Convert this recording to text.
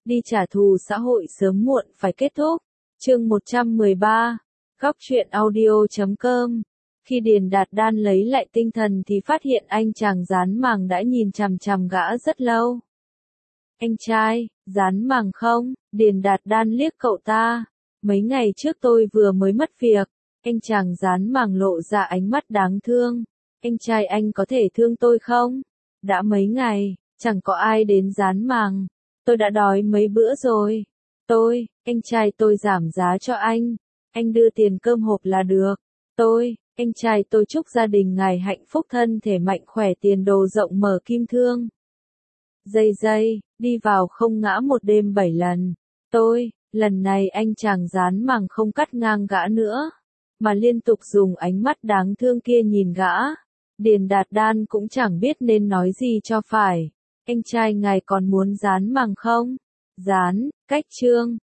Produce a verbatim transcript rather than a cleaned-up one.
đi trả thù xã hội sớm muộn phải kết thúc. Chương một trăm mười ba, Góc truyện audio chấm com. Khi Điền Đạt Đan lấy lại tinh thần thì phát hiện anh chàng dán màng đã nhìn chằm chằm gã rất lâu. Anh trai, dán màng không? Điền Đạt Đan liếc cậu ta. Mấy ngày trước tôi vừa mới mất việc. Anh chàng dán màng lộ ra ánh mắt đáng thương. Anh trai anh có thể thương tôi không? Đã mấy ngày, chẳng có ai đến dán màng. Tôi đã đói mấy bữa rồi. Tôi, anh trai tôi giảm giá cho anh. Anh đưa tiền cơm hộp là được. Tôi, anh trai tôi chúc gia đình ngài hạnh phúc thân thể mạnh khỏe tiền đồ rộng mở kim thương. Dây dây, đi vào không ngã một đêm bảy lần. Tôi, lần này anh chàng dán màng không cắt ngang gã nữa, mà liên tục dùng ánh mắt đáng thương kia nhìn gã. Điền Đạt Đan cũng chẳng biết nên nói gì cho phải. Anh trai ngài còn muốn dán màng không? Dán, cách chương.